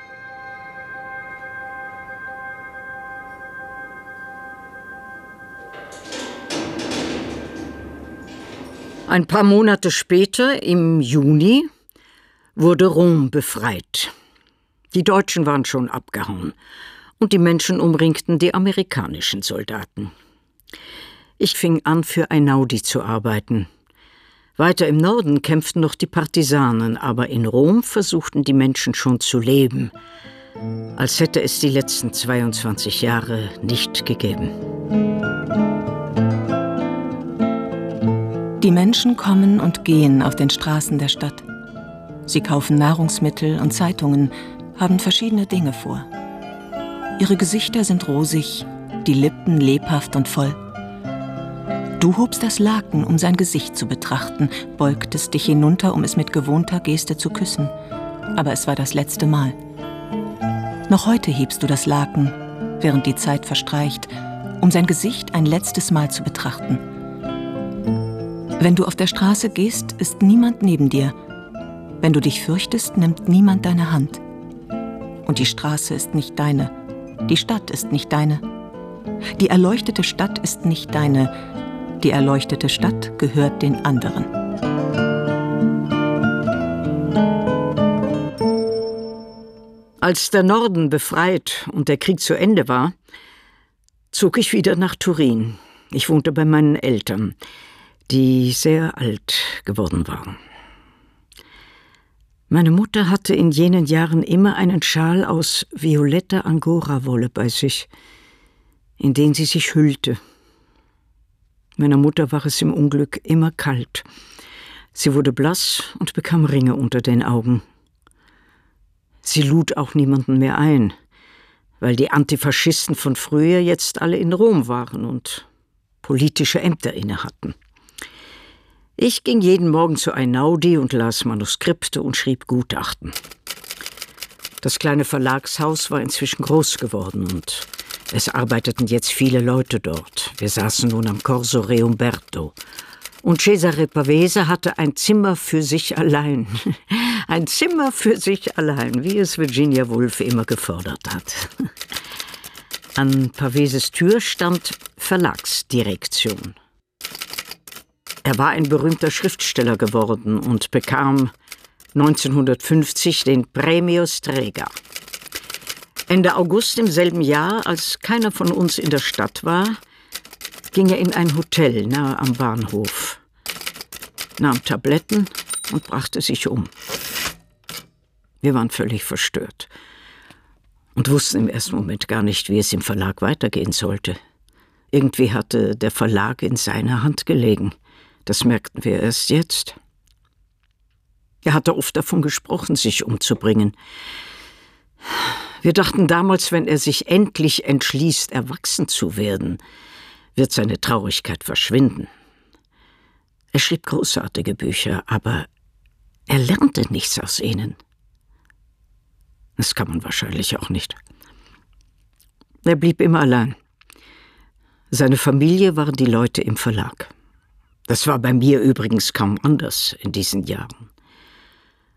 Ein paar Monate später, im Juni, wurde Rom befreit. Die Deutschen waren schon abgehauen und die Menschen umringten die amerikanischen Soldaten. Ich fing an, für Einaudi zu arbeiten. Weiter im Norden kämpften noch die Partisanen, aber in Rom versuchten die Menschen schon zu leben, als hätte es die letzten 22 Jahre nicht gegeben. Die Menschen kommen und gehen auf den Straßen der Stadt. Sie kaufen Nahrungsmittel und Zeitungen, haben verschiedene Dinge vor. Ihre Gesichter sind rosig, die Lippen lebhaft und voll. Du hobst das Laken, um sein Gesicht zu betrachten, beugtest dich hinunter, um es mit gewohnter Geste zu küssen. Aber es war das letzte Mal. Noch heute hebst du das Laken, während die Zeit verstreicht, um sein Gesicht ein letztes Mal zu betrachten. Wenn du auf der Straße gehst, ist niemand neben dir. Wenn du dich fürchtest, nimmt niemand deine Hand. Und die Straße ist nicht deine. Die Stadt ist nicht deine. Die erleuchtete Stadt ist nicht deine. Die erleuchtete Stadt gehört den anderen. Als der Norden befreit und der Krieg zu Ende war, zog ich wieder nach Turin. Ich wohnte bei meinen Eltern, die sehr alt geworden waren. Meine Mutter hatte in jenen Jahren immer einen Schal aus violetter Angora-Wolle bei sich, in den sie sich hüllte. Meiner Mutter war es im Unglück immer kalt. Sie wurde blass und bekam Ringe unter den Augen. Sie lud auch niemanden mehr ein, weil die Antifaschisten von früher jetzt alle in Rom waren und politische Ämter innehatten. Ich ging jeden Morgen zu Einaudi und las Manuskripte und schrieb Gutachten. Das kleine Verlagshaus war inzwischen groß geworden und es arbeiteten jetzt viele Leute dort. Wir saßen nun am Corso Re Umberto. Und Cesare Pavese hatte ein Zimmer für sich allein. Ein Zimmer für sich allein, wie es Virginia Woolf immer gefordert hat. An Paveses Tür stand Verlagsdirektion. Er war ein berühmter Schriftsteller geworden und bekam 1950 den Premio Strega. Ende August im selben Jahr, als keiner von uns in der Stadt war, ging er in ein Hotel nahe am Bahnhof, nahm Tabletten und brachte sich um. Wir waren völlig verstört und wussten im ersten Moment gar nicht, wie es im Verlag weitergehen sollte. Irgendwie hatte der Verlag in seiner Hand gelegen. Das merkten wir erst jetzt. Er hatte oft davon gesprochen, sich umzubringen. Wir dachten damals, wenn er sich endlich entschließt, erwachsen zu werden, wird seine Traurigkeit verschwinden. Er schrieb großartige Bücher, aber er lernte nichts aus ihnen. Das kann man wahrscheinlich auch nicht. Er blieb immer allein. Seine Familie waren die Leute im Verlag. Das war bei mir übrigens kaum anders in diesen Jahren.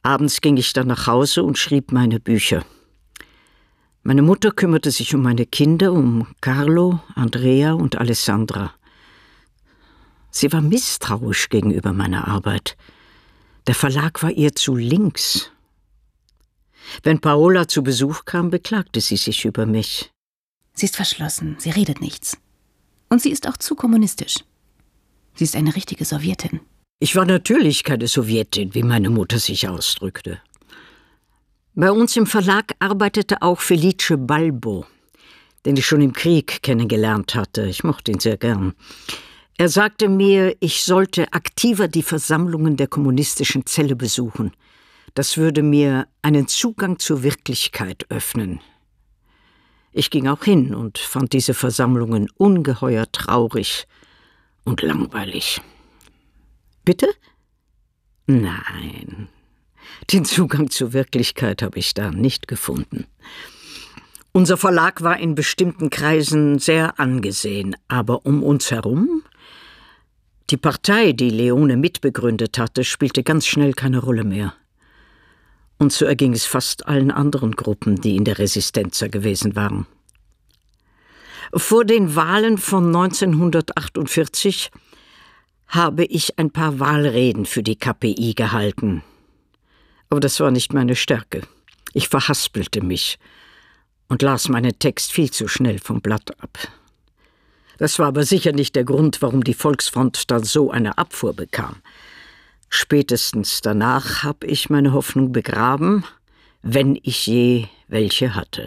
Abends ging ich dann nach Hause und schrieb meine Bücher. Meine Mutter kümmerte sich um meine Kinder, um Carlo, Andrea und Alessandra. Sie war misstrauisch gegenüber meiner Arbeit. Der Verlag war ihr zu links. Wenn Paola zu Besuch kam, beklagte sie sich über mich. Sie ist verschlossen, sie redet nichts. Und sie ist auch zu kommunistisch. Sie ist eine richtige Sowjetin. Ich war natürlich keine Sowjetin, wie meine Mutter sich ausdrückte. Bei uns im Verlag arbeitete auch Felice Balbo, den ich schon im Krieg kennengelernt hatte. Ich mochte ihn sehr gern. Er sagte mir, ich sollte aktiver die Versammlungen der kommunistischen Zelle besuchen. Das würde mir einen Zugang zur Wirklichkeit öffnen. Ich ging auch hin und fand diese Versammlungen ungeheuer traurig und langweilig. Bitte? Nein, den Zugang zur Wirklichkeit habe ich da nicht gefunden. Unser Verlag war in bestimmten Kreisen sehr angesehen, aber um uns herum? Die Partei, die Leone mitbegründet hatte, spielte ganz schnell keine Rolle mehr. Und so erging es fast allen anderen Gruppen, die in der Resistenza gewesen waren. Vor den Wahlen von 1948 habe ich ein paar Wahlreden für die KPI gehalten. Aber das war nicht meine Stärke. Ich verhaspelte mich und las meinen Text viel zu schnell vom Blatt ab. Das war aber sicher nicht der Grund, warum die Volksfront dann so eine Abfuhr bekam. Spätestens danach habe ich meine Hoffnung begraben, wenn ich je welche hatte.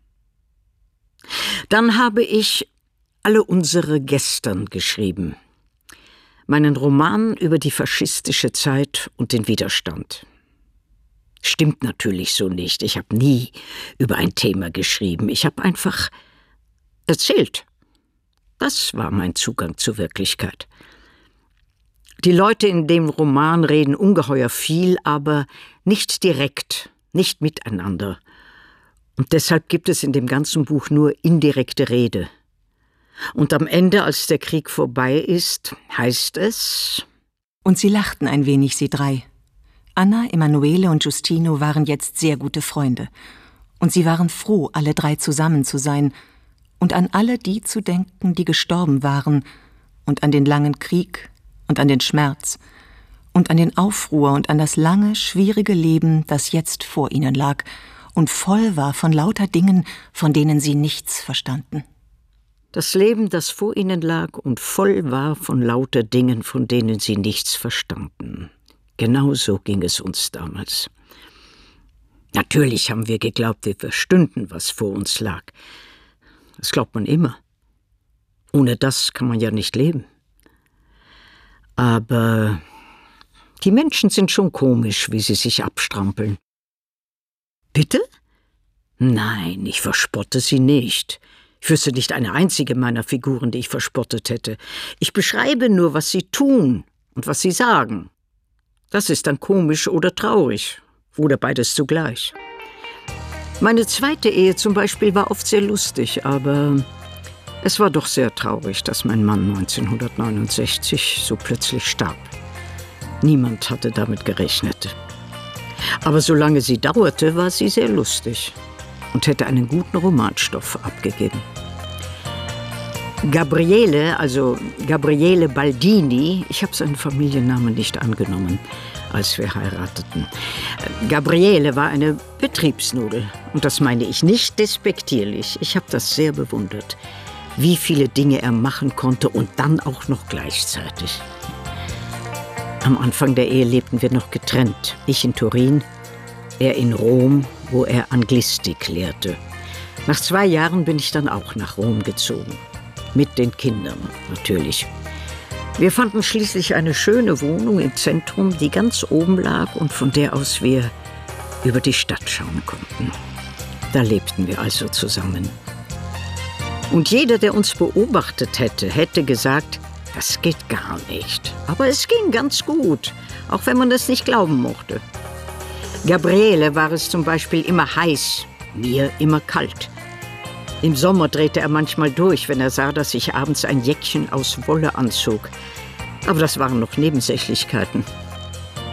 Dann habe ich Alle unsere Gestern geschrieben. Meinen Roman über die faschistische Zeit und den Widerstand. Stimmt natürlich so nicht. Ich habe nie über ein Thema geschrieben. Ich habe einfach erzählt. Das war mein Zugang zur Wirklichkeit. Die Leute in dem Roman reden ungeheuer viel, aber nicht direkt, nicht miteinander. Und deshalb gibt es in dem ganzen Buch nur indirekte Rede. Und am Ende, als der Krieg vorbei ist, heißt es... Und sie lachten ein wenig, sie drei. Anna, Emanuele und Giustino waren jetzt sehr gute Freunde. Und sie waren froh, alle drei zusammen zu sein und an alle die zu denken, die gestorben waren, und an den langen Krieg und an den Schmerz und an den Aufruhr und an das lange, schwierige Leben, das jetzt vor ihnen lag und voll war von lauter Dingen, von denen sie nichts verstanden. Das Leben, das vor ihnen lag und voll war von lauter Dingen, von denen sie nichts verstanden. Genau so ging es uns damals. Natürlich haben wir geglaubt, wir verstünden, was vor uns lag. Das glaubt man immer. Ohne das kann man ja nicht leben. Aber die Menschen sind schon komisch, wie sie sich abstrampeln. Bitte? Nein, ich verspotte sie nicht. Ich wüsste nicht eine einzige meiner Figuren, die ich verspottet hätte. Ich beschreibe nur, was sie tun und was sie sagen. Das ist dann komisch oder traurig, oder beides zugleich. Meine zweite Ehe zum Beispiel war oft sehr lustig, aber es war doch sehr traurig, dass mein Mann 1969 so plötzlich starb. Niemand hatte damit gerechnet. Aber solange sie dauerte, war sie sehr lustig und hätte einen guten Romanstoff abgegeben. Gabriele, also Gabriele Baldini, ich habe seinen Familiennamen nicht angenommen, als wir heirateten. Gabriele war eine Betriebsnudel. Und das meine ich nicht despektierlich. Ich habe das sehr bewundert, wie viele Dinge er machen konnte und dann auch noch gleichzeitig. Am Anfang der Ehe lebten wir noch getrennt. Ich in Turin, er in Rom, wo er Anglistik lehrte. Nach 2 Jahren bin ich dann auch nach Rom gezogen. Mit den Kindern, natürlich. Wir fanden schließlich eine schöne Wohnung im Zentrum, die ganz oben lag und von der aus wir über die Stadt schauen konnten. Da lebten wir also zusammen. Und jeder, der uns beobachtet hätte, hätte gesagt, das geht gar nicht. Aber es ging ganz gut, auch wenn man es nicht glauben mochte. Gabriele war es zum Beispiel immer heiß, mir immer kalt. Im Sommer drehte er manchmal durch, wenn er sah, dass ich abends ein Jäckchen aus Wolle anzog. Aber das waren noch Nebensächlichkeiten.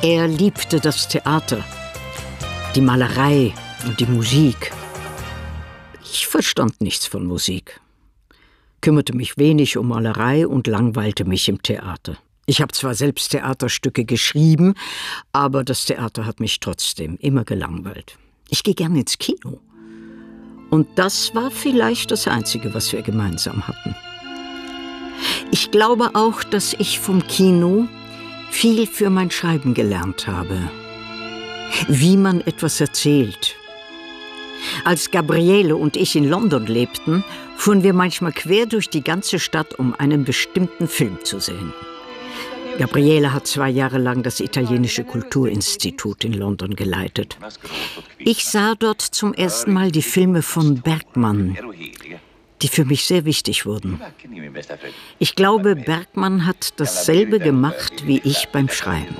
Er liebte das Theater, die Malerei und die Musik. Ich verstand nichts von Musik, kümmerte mich wenig um Malerei und langweilte mich im Theater. Ich habe zwar selbst Theaterstücke geschrieben, aber das Theater hat mich trotzdem immer gelangweilt. Ich gehe gern ins Kino. Und das war vielleicht das Einzige, was wir gemeinsam hatten. Ich glaube auch, dass ich vom Kino viel für mein Schreiben gelernt habe. Wie man etwas erzählt. Als Gabriele und ich in London lebten, fuhren wir manchmal quer durch die ganze Stadt, um einen bestimmten Film zu sehen. Gabriele hat 2 Jahre lang das Italienische Kulturinstitut in London geleitet. Ich sah dort zum ersten Mal die Filme von Bergman, die für mich sehr wichtig wurden. Ich glaube, Bergman hat dasselbe gemacht wie ich beim Schreiben.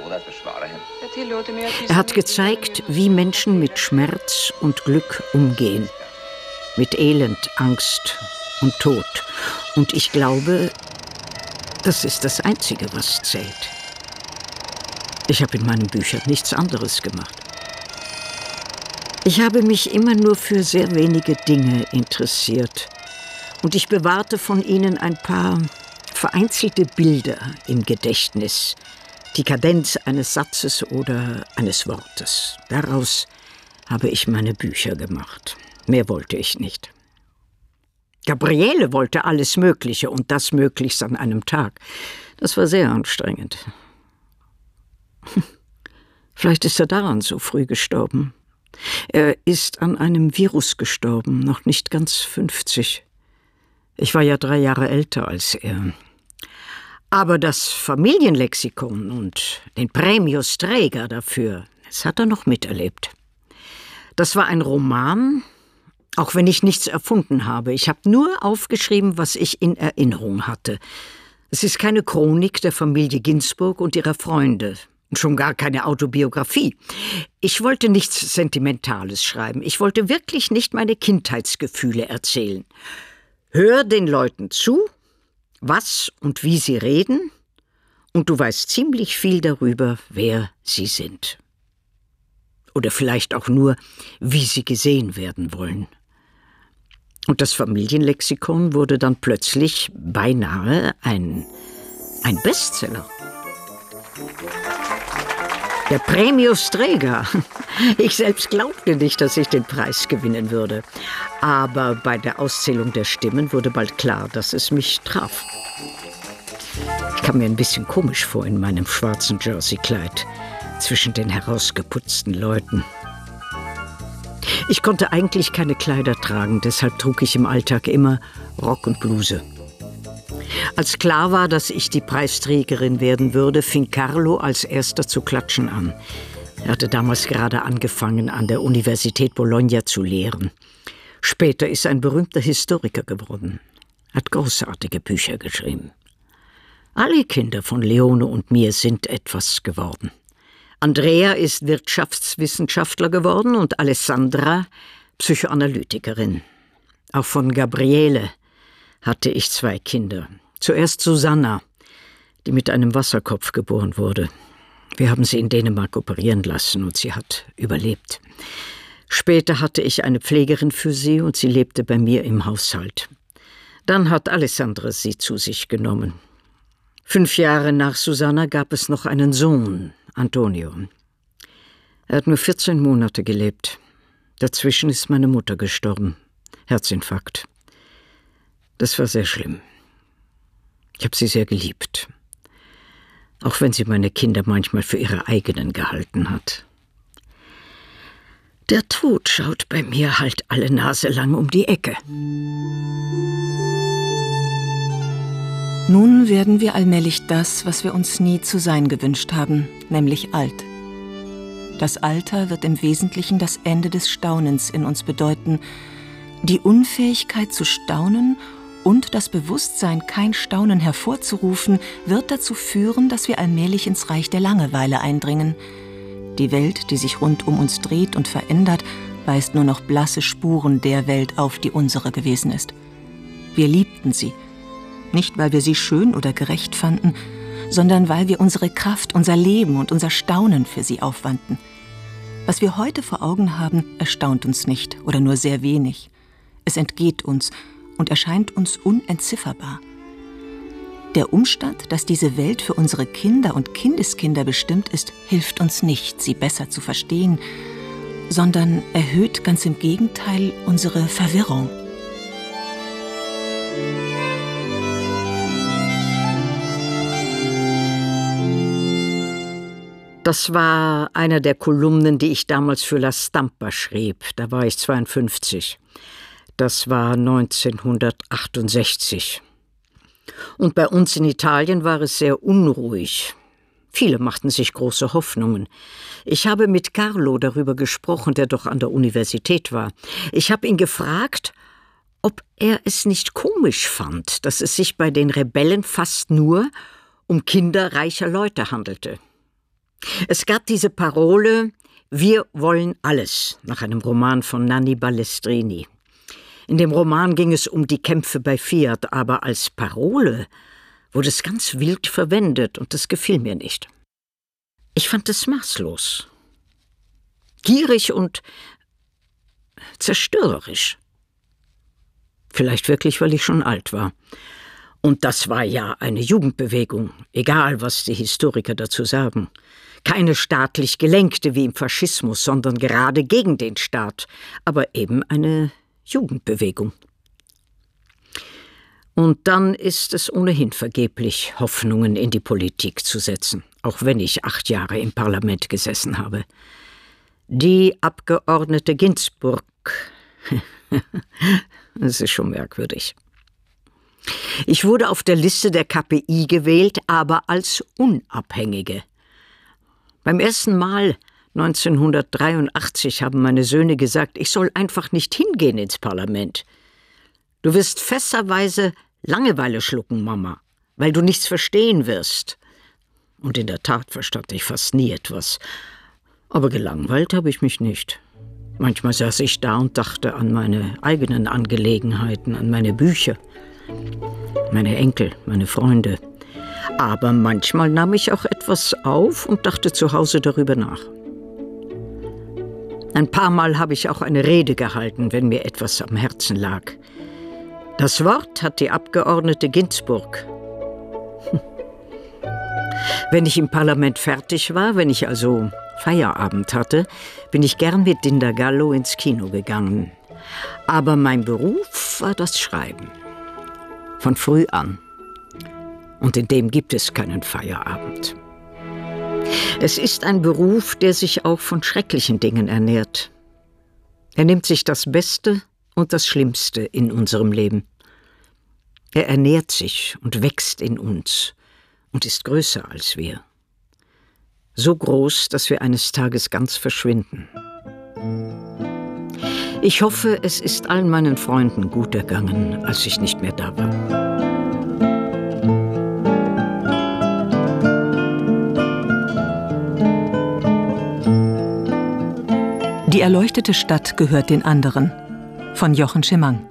Er hat gezeigt, wie Menschen mit Schmerz und Glück umgehen. Mit Elend, Angst und Tod. Und ich glaube, das ist das Einzige, was zählt. Ich habe in meinen Büchern nichts anderes gemacht. Ich habe mich immer nur für sehr wenige Dinge interessiert. Und ich bewahrte von ihnen ein paar vereinzelte Bilder im Gedächtnis. Die Kadenz eines Satzes oder eines Wortes. Daraus habe ich meine Bücher gemacht. Mehr wollte ich nicht. Gabriele wollte alles Mögliche und das möglichst an einem Tag. Das war sehr anstrengend. Vielleicht ist er daran so früh gestorben. Er ist an einem Virus gestorben, noch nicht ganz 50. Ich war ja 3 Jahre älter als er. Aber das Familienlexikon und den Premio Strega dafür, das hat er noch miterlebt. Das war ein Roman, auch wenn ich nichts erfunden habe. Ich habe nur aufgeschrieben, was ich in Erinnerung hatte. Es ist keine Chronik der Familie Ginsburg und ihrer Freunde. Und schon gar keine Autobiografie. Ich wollte nichts Sentimentales schreiben. Ich wollte wirklich nicht meine Kindheitsgefühle erzählen. Hör den Leuten zu, was und wie sie reden, und du weißt ziemlich viel darüber, wer sie sind. Oder vielleicht auch nur, wie sie gesehen werden wollen. Und das Familienlexikon wurde dann plötzlich beinahe ein Bestseller. Der Premio Strega. Ich selbst glaubte nicht, dass ich den Preis gewinnen würde. Aber bei der Auszählung der Stimmen wurde bald klar, dass es mich traf. Ich kam mir ein bisschen komisch vor in meinem schwarzen Jerseykleid zwischen den herausgeputzten Leuten. Ich konnte eigentlich keine Kleider tragen, deshalb trug ich im Alltag immer Rock und Bluse. Als klar war, dass ich die Preisträgerin werden würde, fing Carlo als erster zu klatschen an. Er hatte damals gerade angefangen, an der Universität Bologna zu lehren. Später ist er ein berühmter Historiker geworden. Er hat großartige Bücher geschrieben. Alle Kinder von Leone und mir sind etwas geworden. Andrea ist Wirtschaftswissenschaftler geworden und Alessandra Psychoanalytikerin. Auch von Gabriele hatte ich 2 Kinder. Zuerst Susanna, die mit einem Wasserkopf geboren wurde. Wir haben sie in Dänemark operieren lassen und sie hat überlebt. Später hatte ich eine Pflegerin für sie und sie lebte bei mir im Haushalt. Dann hat Alessandra sie zu sich genommen. 5 Jahre nach Susanna gab es noch einen Sohn, Antonio. Er hat nur 14 Monate gelebt. Dazwischen ist meine Mutter gestorben. Herzinfarkt. Das war sehr schlimm. Ich habe sie sehr geliebt. Auch wenn sie meine Kinder manchmal für ihre eigenen gehalten hat. Der Tod schaut bei mir halt alle Nase lang um die Ecke. Nun werden wir allmählich das, was wir uns nie zu sein gewünscht haben, nämlich alt. Das Alter wird im Wesentlichen das Ende des Staunens in uns bedeuten, die Unfähigkeit zu staunen und das Bewusstsein, kein Staunen hervorzurufen, wird dazu führen, dass wir allmählich ins Reich der Langeweile eindringen. Die Welt, die sich rund um uns dreht und verändert, weist nur noch blasse Spuren der Welt auf, die unsere gewesen ist. Wir liebten sie, nicht weil wir sie schön oder gerecht fanden, sondern weil wir unsere Kraft, unser Leben und unser Staunen für sie aufwandten. Was wir heute vor Augen haben, erstaunt uns nicht oder nur sehr wenig. Es entgeht uns und erscheint uns unentzifferbar. Der Umstand, dass diese Welt für unsere Kinder und Kindeskinder bestimmt ist, hilft uns nicht, sie besser zu verstehen, sondern erhöht ganz im Gegenteil unsere Verwirrung. Das war einer der Kolumnen, die ich damals für La Stampa schrieb. Da war ich 52. Das war 1968. Und bei uns in Italien war es sehr unruhig. Viele machten sich große Hoffnungen. Ich habe mit Carlo darüber gesprochen, der doch an der Universität war. Ich habe ihn gefragt, ob er es nicht komisch fand, dass es sich bei den Rebellen fast nur um Kinder reicher Leute handelte. Es gab diese Parole, wir wollen alles, nach einem Roman von Nanni Balestrini. In dem Roman ging es um die Kämpfe bei Fiat, aber als Parole wurde es ganz wild verwendet und das gefiel mir nicht. Ich fand es maßlos, gierig und zerstörerisch. Vielleicht wirklich, weil ich schon alt war. Und das war ja eine Jugendbewegung, egal was die Historiker dazu sagen. Keine staatlich gelenkte wie im Faschismus, sondern gerade gegen den Staat, aber eben eine Jugendbewegung. Und dann ist es ohnehin vergeblich, Hoffnungen in die Politik zu setzen, auch wenn ich 8 Jahre im Parlament gesessen habe. Die Abgeordnete Ginsburg, das ist schon merkwürdig. Ich wurde auf der Liste der KPI gewählt, aber als Unabhängige. Beim ersten Mal 1983 haben meine Söhne gesagt, ich soll einfach nicht hingehen ins Parlament. Du wirst fässerweise Langeweile schlucken, Mama, weil du nichts verstehen wirst. Und in der Tat verstand ich fast nie etwas. Aber gelangweilt habe ich mich nicht. Manchmal saß ich da und dachte an meine eigenen Angelegenheiten, an meine Bücher, meine Enkel, meine Freunde. Aber manchmal nahm ich auch etwas auf und dachte zu Hause darüber nach. Ein paar Mal habe ich auch eine Rede gehalten, wenn mir etwas am Herzen lag. Das Wort hat die Abgeordnete Ginsburg. Wenn ich im Parlament fertig war, wenn ich also Feierabend hatte, bin ich gern mit Dinda Gallo ins Kino gegangen. Aber mein Beruf war das Schreiben. Von früh an. Und in dem gibt es keinen Feierabend. Es ist ein Beruf, der sich auch von schrecklichen Dingen ernährt. Er nimmt sich das Beste und das Schlimmste in unserem Leben. Er ernährt sich und wächst in uns und ist größer als wir. So groß, dass wir eines Tages ganz verschwinden. Ich hoffe, es ist allen meinen Freunden gut ergangen, als ich nicht mehr da war. Die erleuchtete Stadt gehört den anderen von Jochen Schimang.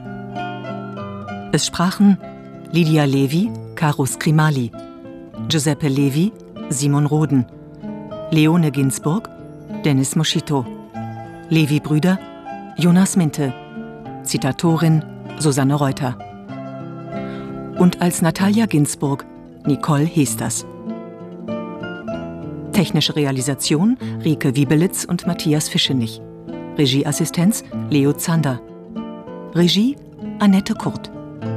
Es sprachen Lydia Levi, Caro Scrimali, Giuseppe Levi, Simon Roden, Leone Ginsburg, Dennis Moschito, Levi-Brüder, Jonas Minte, Zitatorin Susanne Reuter und als Natalia Ginsburg Nicole Hesters. Technische Realisation Rike Wiebelitz und Matthias Fischenich. Regieassistenz Leo Zander. Regie Annette Kurt.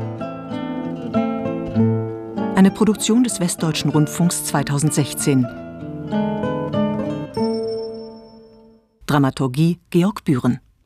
Eine Produktion des Westdeutschen Rundfunks 2016. Dramaturgie Georg Bühren.